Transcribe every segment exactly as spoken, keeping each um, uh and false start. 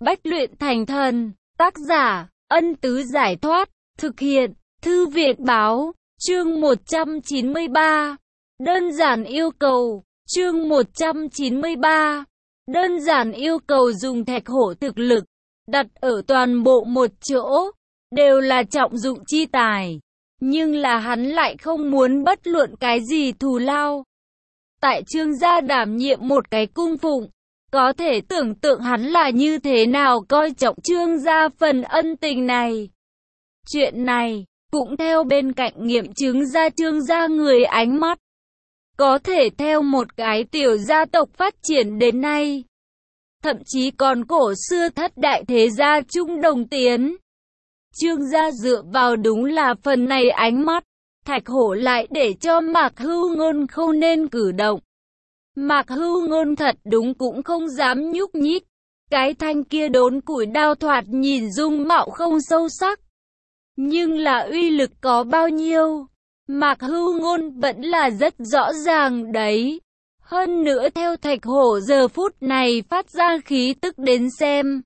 Bách luyện thành thần, tác giả, Ân Tứ Giải Thoát, thực hiện, Thư Việt Báo, chương một trăm chín mươi ba. Đơn giản yêu cầu, chương một trăm chín mươi ba. Đơn giản yêu cầu dùng thạch hổ thực lực, đặt ở toàn bộ một chỗ, đều là trọng dụng chi tài. Nhưng là hắn lại không muốn bất luận cái gì thù lao. Tại Trương gia đảm nhiệm một cái cung phụng, có thể tưởng tượng hắn là như thế nào coi trọng Trương gia phần ân tình này. Chuyện này, cũng theo bên cạnh nghiệm chứng ra Trương gia người ánh mắt. Có thể theo một cái tiểu gia tộc phát triển đến nay. Thậm chí còn cổ xưa thất đại thế gia chung đồng tiến. Trương gia dựa vào đúng là phần này ánh mắt. Thạch hổ lại để cho Mạc Hưu Ngôn không nên cử động. Mạc Hưu Ngôn thật đúng cũng không dám nhúc nhích. Cái thanh kia đốn củi đao thoạt nhìn dung mạo không sâu sắc. Nhưng là uy lực có bao nhiêu, Mạc Hưu Ngôn vẫn là rất rõ ràng đấy. Hơn nữa theo thạch hổ giờ phút này phát ra khí tức đến xem.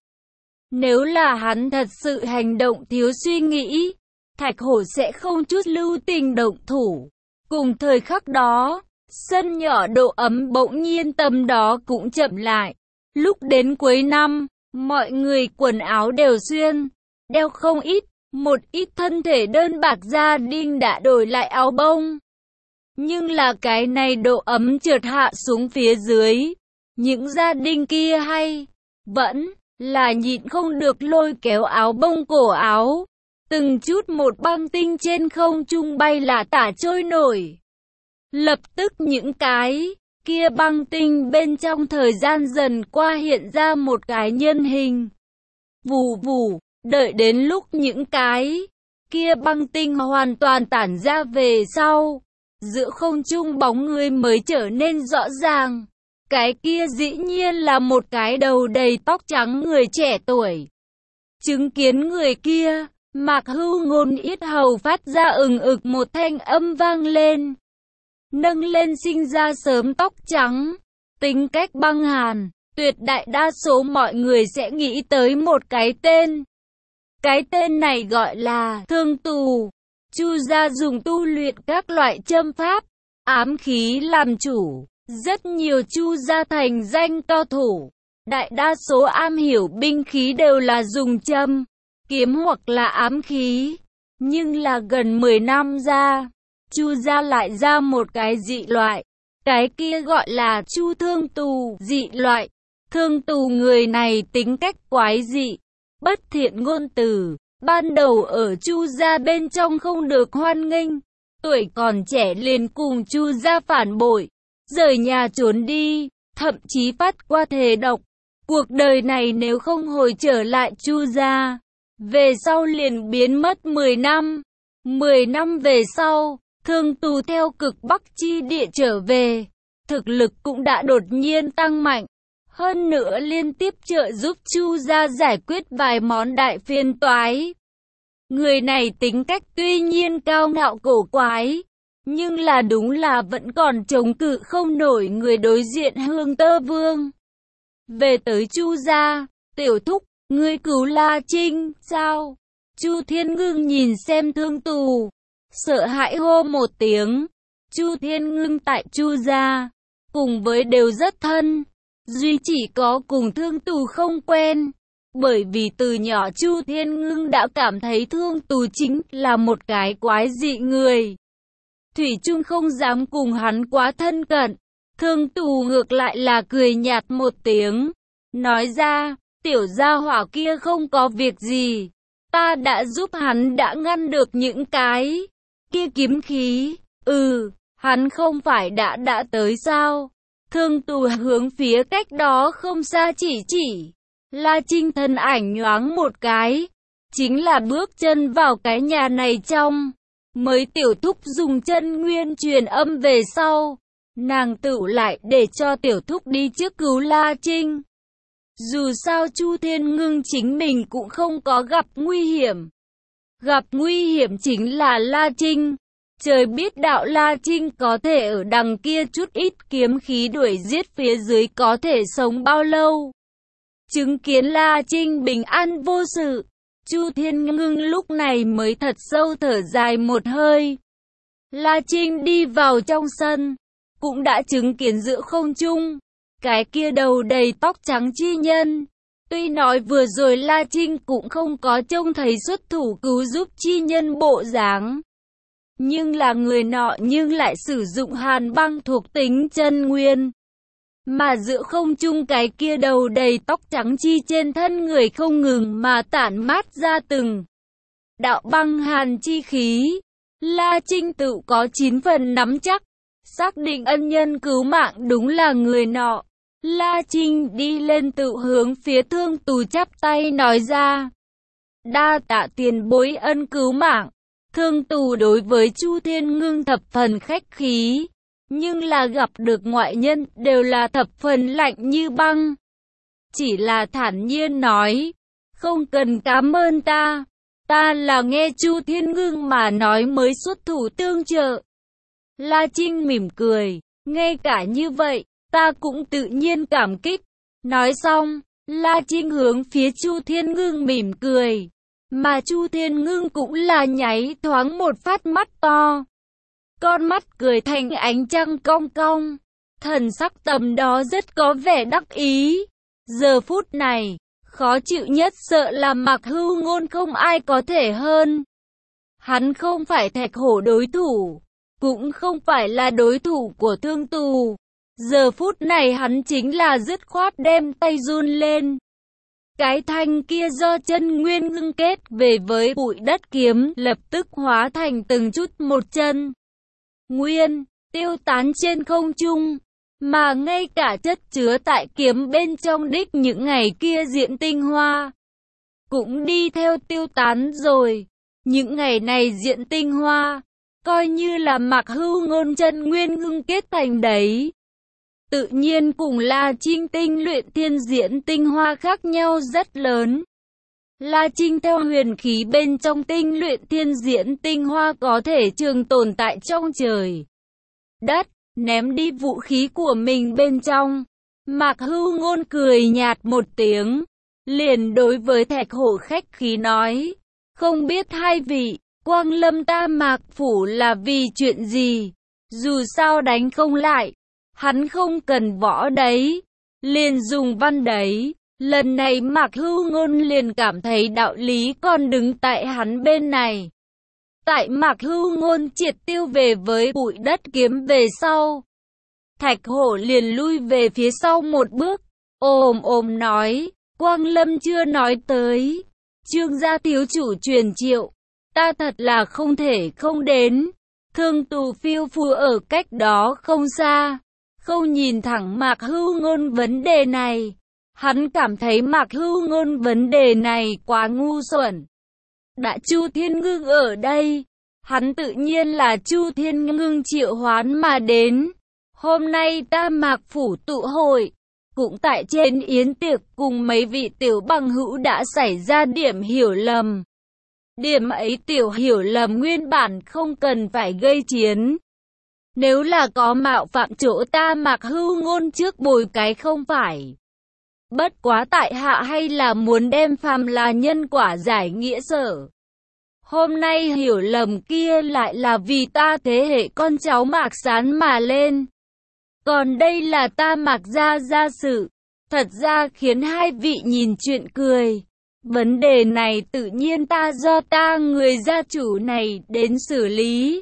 Nếu là hắn thật sự hành động thiếu suy nghĩ, thạch hổ sẽ không chút lưu tình động thủ. Cùng thời khắc đó, sân nhỏ độ ấm bỗng nhiên tầm đó cũng chậm lại. Lúc đến cuối năm, mọi người quần áo đều xuyên, đeo không ít, một ít thân thể đơn bạc gia đình đã đổi lại áo bông. Nhưng là cái này độ ấm trượt hạ xuống phía dưới, những gia đình kia hay, vẫn là nhịn không được lôi kéo áo bông cổ áo. Từng chút một băng tinh trên không trung bay lả tả trôi nổi. Lập tức những cái kia băng tinh bên trong thời gian dần qua hiện ra một cái nhân hình. Vù vù, đợi đến lúc những cái kia băng tinh hoàn toàn tản ra về sau, giữa không trung bóng người mới trở nên rõ ràng. Cái kia dĩ nhiên là một cái đầu đầy tóc trắng người trẻ tuổi. Chứng kiến người kia, Mạc Hưu Ngôn yết hầu phát ra ừng ực một thanh âm vang lên. Nâng lên sinh ra sớm tóc trắng, tính cách băng hàn, tuyệt đại đa số mọi người sẽ nghĩ tới một cái tên. Cái tên này gọi là Thương Tù. Chu gia dùng tu luyện các loại châm pháp, ám khí làm chủ. Rất nhiều Chu gia thành danh cao thủ. Đại đa số am hiểu binh khí đều là dùng châm, kiếm hoặc là ám khí. Nhưng là gần mười năm ra, Chu gia lại ra một cái dị loại. Cái kia gọi là Chu Thương Tù dị loại. Thương Tù người này tính cách quái dị, bất thiện ngôn từ. Ban đầu ở Chu gia bên trong không được hoan nghênh. Tuổi còn trẻ liền cùng Chu gia phản bội, rời nhà trốn đi, thậm chí phát qua thề độc. Cuộc đời này nếu không hồi trở lại Chu gia, về sau liền biến mất mười năm. mười năm về sau, Thương Tù theo cực Bắc chi địa trở về, thực lực cũng đã đột nhiên tăng mạnh. Hơn nữa liên tiếp trợ giúp Chu gia giải quyết vài món đại phiền toái. Người này tính cách tuy nhiên cao ngạo cổ quái, nhưng là đúng là vẫn còn chống cự không nổi người đối diện Hương Tơ Vương. Về tới Chu gia, tiểu thúc, ngươi cứu La Trinh, sao? Chu Thiên Ngưng nhìn xem Thương Tù, sợ hãi hô một tiếng. Chu Thiên Ngưng tại Chu gia, cùng với đều rất thân, duy chỉ có cùng Thương Tù không quen. Bởi vì từ nhỏ Chu Thiên Ngưng đã cảm thấy Thương Tù chính là một cái quái dị người. Thủy chung không dám cùng hắn quá thân cận. Thương Tù ngược lại là cười nhạt một tiếng, nói ra, tiểu gia hỏa kia không có việc gì. Ta đã giúp hắn đã ngăn được những cái kia kiếm khí. Ừ, hắn không phải đã đã tới sao? Thương Tù hướng phía cách đó không xa chỉ chỉ. La Trinh thân ảnh nhoáng một cái, chính là bước chân vào cái nhà này trong. Mới tiểu thúc dùng chân nguyên truyền âm về sau, nàng tự lại để cho tiểu thúc đi trước cứu La Trinh. Dù sao Chu Thiên Ngưng chính mình cũng không có gặp nguy hiểm. Gặp nguy hiểm chính là La Trinh. Trời biết đạo La Trinh có thể ở đằng kia chút ít kiếm khí đuổi giết phía dưới có thể sống bao lâu. chứng kiến La Trinh bình an vô sự, Chu Thiên Ngưng lúc này mới thật sâu thở dài một hơi. La Trinh đi vào trong sân, cũng đã chứng kiến giữa không trung cái kia đầu đầy tóc trắng chi nhân. Tuy nói vừa rồi La Trinh cũng không có trông thấy xuất thủ cứu giúp chi nhân bộ dáng, nhưng là người nọ nhưng lại sử dụng hàn băng thuộc tính chân nguyên. Mà giữa không trung cái kia đầu đầy tóc trắng chi trên thân người không ngừng mà tản mát ra từng đạo băng hàn chi khí. La Trinh tự có chín phần nắm chắc, xác định ân nhân cứu mạng đúng là người nọ. La Trinh đi lên tự hướng phía Thương Tù chắp tay nói ra. Đa tạ tiền bối ân cứu mạng. Thương Tù đối với Chu Thiên Ngưng thập phần khách khí, nhưng là gặp được ngoại nhân đều là thập phần lạnh như băng. Chỉ là thản nhiên nói, không cần cảm ơn ta, ta là nghe Chu Thiên Ngưng mà nói mới xuất thủ tương trợ. La Trinh mỉm cười, ngay cả như vậy, ta cũng tự nhiên cảm kích. Nói xong, La Trinh hướng phía Chu Thiên Ngưng mỉm cười, mà Chu Thiên Ngưng cũng là nháy thoáng một phát mắt to. Con mắt cười thành ánh trăng cong cong, thần sắc tầm đó rất có vẻ đắc ý. Giờ phút này, khó chịu nhất sợ là Mạc Hưu Ngôn không ai có thể hơn. Hắn không phải Thạch Hổ đối thủ, cũng không phải là đối thủ của Thương Tù. Giờ phút này hắn chính là dứt khoát đem tay run lên. Cái thanh kia do chân nguyên ngưng kết về với bụi đất kiếm lập tức hóa thành từng chút một chân nguyên, tiêu tán trên không trung. Mà ngay cả chất chứa tại kiếm bên trong đích những ngày kia diện tinh hoa cũng đi theo tiêu tán rồi. Những ngày này diện tinh hoa, coi như là Mạc Hưu Ngôn chân nguyên ngưng kết thành đấy. Tự nhiên cùng La Trinh tinh luyện thiên diễn tinh hoa khác nhau rất lớn. La Trinh theo huyền khí bên trong tinh luyện thiên diễn tinh hoa có thể trường tồn tại trong trời đất, ném đi vũ khí của mình bên trong. Mạc Hưu Ngôn cười nhạt một tiếng, liền đối với Thạch Hổ khách khí nói, không biết hai vị, quang lâm ta Mạc Phủ là vì chuyện gì? Dù sao đánh không lại, hắn không cần võ đấy, liền dùng văn đấy. Lần này Mạc Hưu Ngôn liền cảm thấy đạo lý còn đứng tại hắn bên này. Tại Mạc Hưu Ngôn triệt tiêu về với bụi đất kiếm về sau, Thạch Hổ liền lui về phía sau một bước, ồm ồm nói, Quang Lâm chưa nói tới, Trương gia thiếu chủ truyền triệu, ta thật là không thể không đến. Thương Tù phiêu phù ở cách đó không xa, không nhìn thẳng Mạc Hưu Ngôn vấn đề này. Hắn cảm thấy Mạc Hưu Ngôn vấn đề này quá ngu xuẩn. Đã Chu Thiên Ngưng ở đây, hắn tự nhiên là Chu Thiên Ngưng triệu hoán mà đến. Hôm nay ta Mạc Phủ tụ hội, cũng tại trên yến tiệc cùng mấy vị tiểu bằng hữu đã xảy ra điểm hiểu lầm. Điểm ấy tiểu hiểu lầm nguyên bản không cần phải gây chiến. Nếu là có mạo phạm chỗ ta Mạc Hưu Ngôn trước bồi cái không phải. Bất quá tại hạ hay là muốn đem phàm là nhân quả giải nghĩa sở. Hôm nay hiểu lầm kia lại là vì ta thế hệ con cháu Mạc Sán mà lên. Còn đây là ta Mạc gia gia sự. Thật ra khiến hai vị nhìn chuyện cười. Vấn đề này tự nhiên ta do ta người gia chủ này đến xử lý.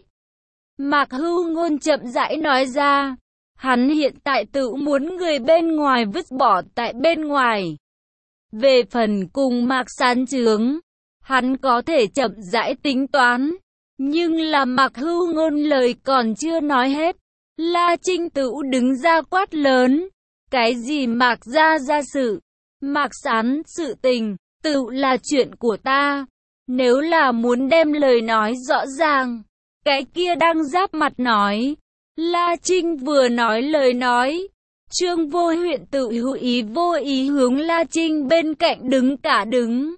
Mạc Hưu Ngôn chậm rãi nói ra. Hắn hiện tại tự muốn người bên ngoài vứt bỏ tại bên ngoài. Về phần cùng Mạc Sán chướng, hắn có thể chậm rãi tính toán. Nhưng là Mạc Hưu Ngôn lời còn chưa nói hết, La Trinh tự đứng ra quát lớn. Cái gì Mạc gia gia sự, Mạc Sán sự tình, tự là chuyện của ta. Nếu là muốn đem lời nói rõ ràng, cái kia đang giáp mặt nói. La Trinh vừa nói lời nói, Trương Vô Huyện tự hữu ý vô ý hướng La Trinh bên cạnh đứng cả đứng.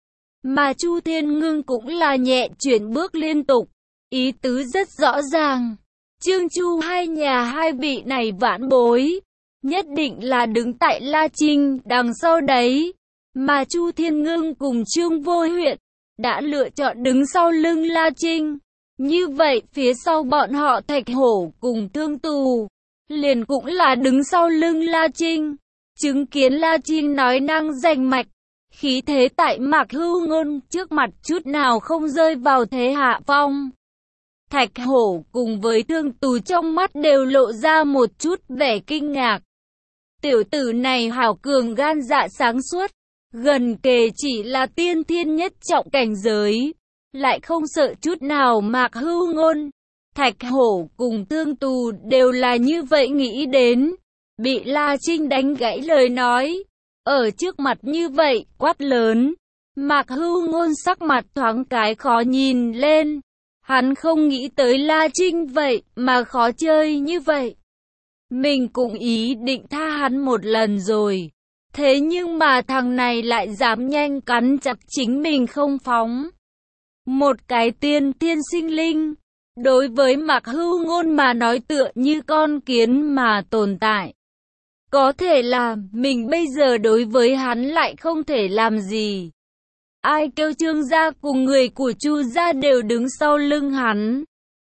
Mà Chu Thiên Ngưng cũng là nhẹ chuyển bước liên tục, ý tứ rất rõ ràng. Trương Chu hai nhà hai vị này vãn bối, nhất định là đứng tại La Trinh đằng sau đấy. mà Chu Thiên Ngưng cùng Trương Vô Huyện đã lựa chọn đứng sau lưng La Trinh. Như vậy phía sau bọn họ Thạch Hổ cùng Thương Tù liền cũng là đứng sau lưng La Trinh. Chứng kiến La Trinh nói năng rành mạch, khí thế tại Mạc Hưu Ngôn trước mặt chút nào không rơi vào thế hạ phong. Thạch Hổ cùng với Thương Tù trong mắt đều lộ ra một chút vẻ kinh ngạc. Tiểu tử này hảo cường gan dạ sáng suốt, gần kề chỉ là tiên thiên nhất trọng cảnh giới, lại không sợ chút nào Mạc Hưu Ngôn. Thạch Hổ cùng Thương Tù đều là như vậy nghĩ đến. Bị La Trinh đánh gãy lời nói, ở trước mặt như vậy, quát lớn. Mạc Hưu Ngôn sắc mặt thoáng cái khó nhìn lên. Hắn không nghĩ tới La Trinh vậy mà khó chơi như vậy. Mình cũng ý định tha hắn một lần rồi. Thế nhưng mà thằng này lại dám nhanh cắn chặt chính mình không phóng. Một cái tiên thiên sinh linh, đối với Mạc Hưu Ngôn mà nói tựa như con kiến mà tồn tại. Có thể là mình bây giờ đối với hắn lại không thể làm gì. Ai kêu Trương gia cùng người của Chu gia đều đứng sau lưng hắn.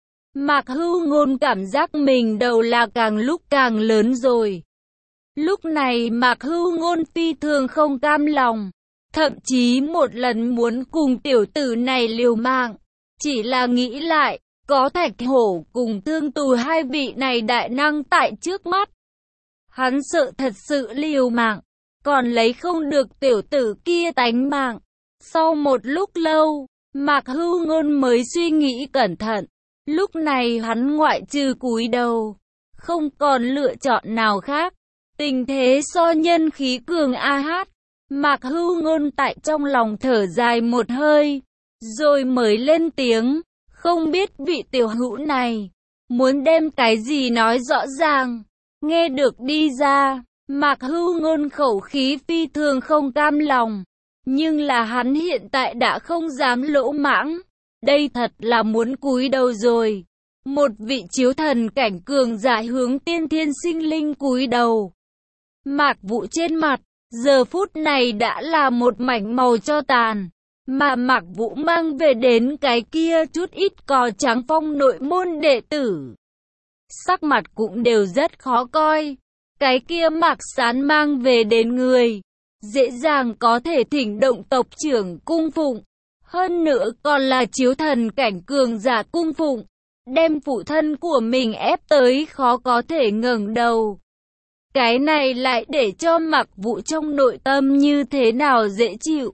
Mạc Hưu Ngôn cảm giác mình đầu là càng lúc càng lớn rồi. Lúc này Mạc Hưu Ngôn phi thường không cam lòng, thậm chí một lần muốn cùng tiểu tử này liều mạng. Chỉ là nghĩ lại, có Thạch Hổ cùng Thương Tù hai vị này đại năng tại trước mắt. Hắn sợ thật sự liều mạng, còn lấy không được tiểu tử kia tánh mạng. Sau một lúc lâu, Mạc Hưu Ngôn mới suy nghĩ cẩn thận. Lúc này hắn ngoại trừ cúi đầu, không còn lựa chọn nào khác. Tình thế so nhân khí cường a hát. Mạc Hưu Ngôn tại trong lòng thở dài một hơi, rồi mới lên tiếng. Không biết vị tiểu hữu này muốn đem cái gì nói rõ ràng. Nghe được đi ra, Mạc Hưu Ngôn khẩu khí phi thường không cam lòng. Nhưng là hắn hiện tại đã không dám lỗ mãng. Đây thật là muốn cúi đầu rồi. Một vị chiếu thần cảnh cường giả hướng tiên thiên sinh linh cúi đầu. Mạc Vũ trên mặt, giờ phút này đã là một mảnh màu cho tàn. Mà Mạc Vũ mang về đến cái kia chút ít cò trắng phong nội môn đệ tử. Sắc mặt cũng đều rất khó coi. Cái kia Mạc Sán mang về đến người, dễ dàng có thể thỉnh động tộc trưởng cung phụng. Hơn nữa còn là chiếu thần cảnh cường giả cung phụng. Đem phụ thân của mình ép tới khó có thể ngẩng đầu. Cái này lại để cho Mạc Vũ trong nội tâm như thế nào dễ chịu.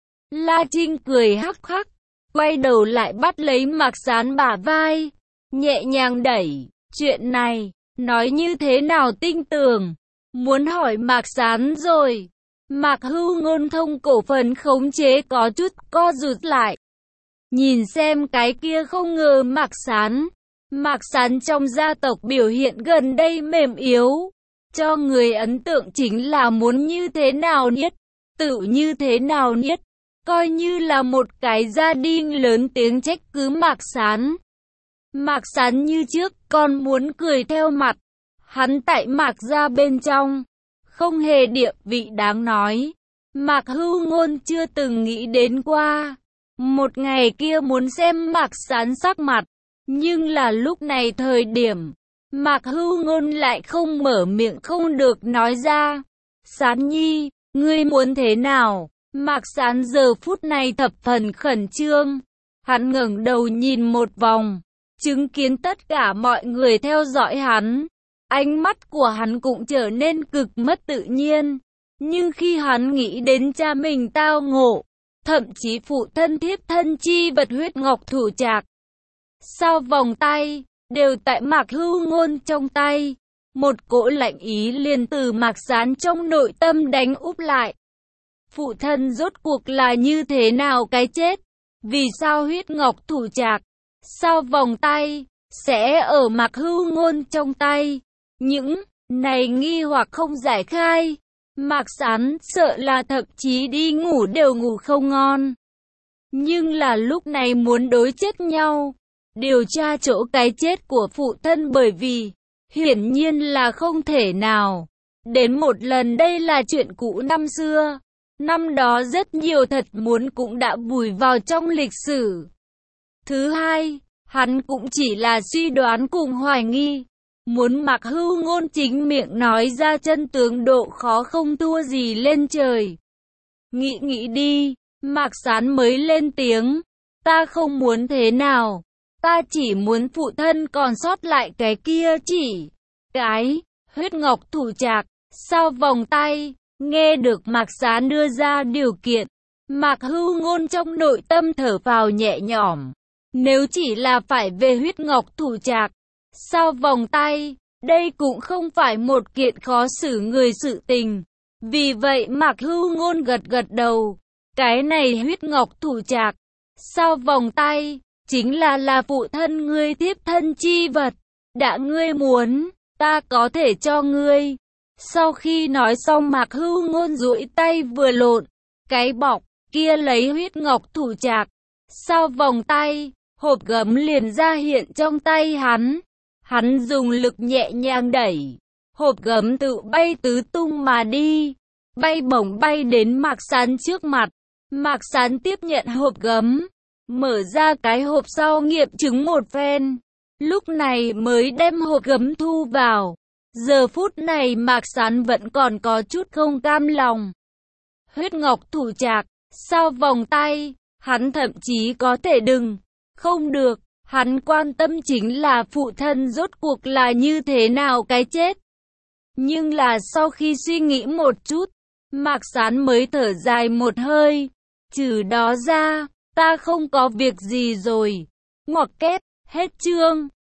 La Trinh cười hắc hắc, quay đầu lại bắt lấy Mạc Sán bả vai, nhẹ nhàng đẩy. Chuyện này, nói như thế nào tinh tường, muốn hỏi Mạc Sán rồi. Mạc Hưu Ngôn thông cổ phần khống chế có chút co rụt lại. Nhìn xem cái kia không ngờ Mạc Sán. Mạc Sán trong gia tộc biểu hiện gần đây mềm yếu. Cho người ấn tượng chính là muốn như thế nào niết, tự như thế nào niết. Coi như là một cái gia đình lớn tiếng trách cứ Mạc Sán. Mạc Sán như trước còn muốn cười theo mặt. Hắn tại Mạc gia bên trong, không hề địa vị đáng nói. Mạc Hưu Ngôn chưa từng nghĩ đến qua. Một ngày kia muốn xem Mạc Sán sắc mặt. Nhưng là lúc này thời điểm, Mạc Hưu Ngôn lại không mở miệng không được nói ra. Sán nhi, ngươi muốn thế nào? Mạc Sán giờ phút này thập phần khẩn trương. Hắn ngẩng đầu nhìn một vòng, chứng kiến tất cả mọi người theo dõi hắn. Ánh mắt của hắn cũng trở nên cực mất tự nhiên. Nhưng khi hắn nghĩ đến cha mình tao ngộ, thậm chí phụ thân thiếp thân chi vật huyết ngọc thủ trạc, sao vòng tay, đều tại Mạc Hưu Ngôn trong tay. Một cỗ lạnh ý liền từ Mạc Sán trong nội tâm đánh úp lại. Phụ thân rốt cuộc là như thế nào cái chết? Vì sao huyết ngọc thủ trạc, sao vòng tay, sẽ ở Mạc Hưu Ngôn trong tay? Những này nghi hoặc không giải khai. Mạc Sán sợ là thậm chí đi ngủ đều ngủ không ngon. Nhưng là lúc này muốn đối chết nhau, điều tra chỗ cái chết của phụ thân, bởi vì hiển nhiên là không thể nào. Đến một lần đây là chuyện cũ năm xưa. Năm đó rất nhiều thật muốn cũng đã vùi vào trong lịch sử. Thứ hai, hắn cũng chỉ là suy đoán cùng hoài nghi. Muốn Mạc Hưu Ngôn chính miệng nói ra chân tướng độ khó không thua gì lên trời. Nghĩ nghĩ đi, Mạc Sán mới lên tiếng. Ta không muốn thế nào. Ta chỉ muốn phụ thân còn sót lại cái kia chỉ. Cái, huyết ngọc thủ trạc, sao vòng tay. Nghe được Mạc Sán đưa ra điều kiện. Mạc Hưu Ngôn trong nội tâm thở phào nhẹ nhõm. Nếu chỉ là phải về huyết ngọc thủ trạc, sao vòng tay, đây cũng không phải một kiện khó xử người sự tình. Vì vậy Mạc Hưu Ngôn gật gật đầu. Cái này huyết ngọc thủ trạc, sao vòng tay, chính là là phụ thân ngươi tiếp thân chi vật. Đã ngươi muốn, ta có thể cho ngươi. Sau khi nói xong Mạc Hưu Ngôn duỗi tay vừa lộn, cái bọc kia lấy huyết ngọc thủ trạc, sao vòng tay, hộp gấm liền ra hiện trong tay hắn. Hắn dùng lực nhẹ nhàng đẩy, hộp gấm tự bay tứ tung mà đi, bay bổng bay đến Mạc Sán trước mặt. Mạc Sán tiếp nhận hộp gấm, mở ra cái hộp sau nghiệm chứng một phen, lúc này mới đem hộp gấm thu vào. Giờ phút này Mạc Sán vẫn còn có chút không cam lòng. Huyết ngọc thủ trạc, sao vòng tay, hắn thậm chí có thể đừng, không được, hắn quan tâm chính là phụ thân rốt cuộc là như thế nào cái chết. Nhưng là sau khi suy nghĩ một chút, Mạc Sán mới thở dài một hơi, trừ đó ra, ta không có việc gì rồi. Ngoặc kép, hết chương.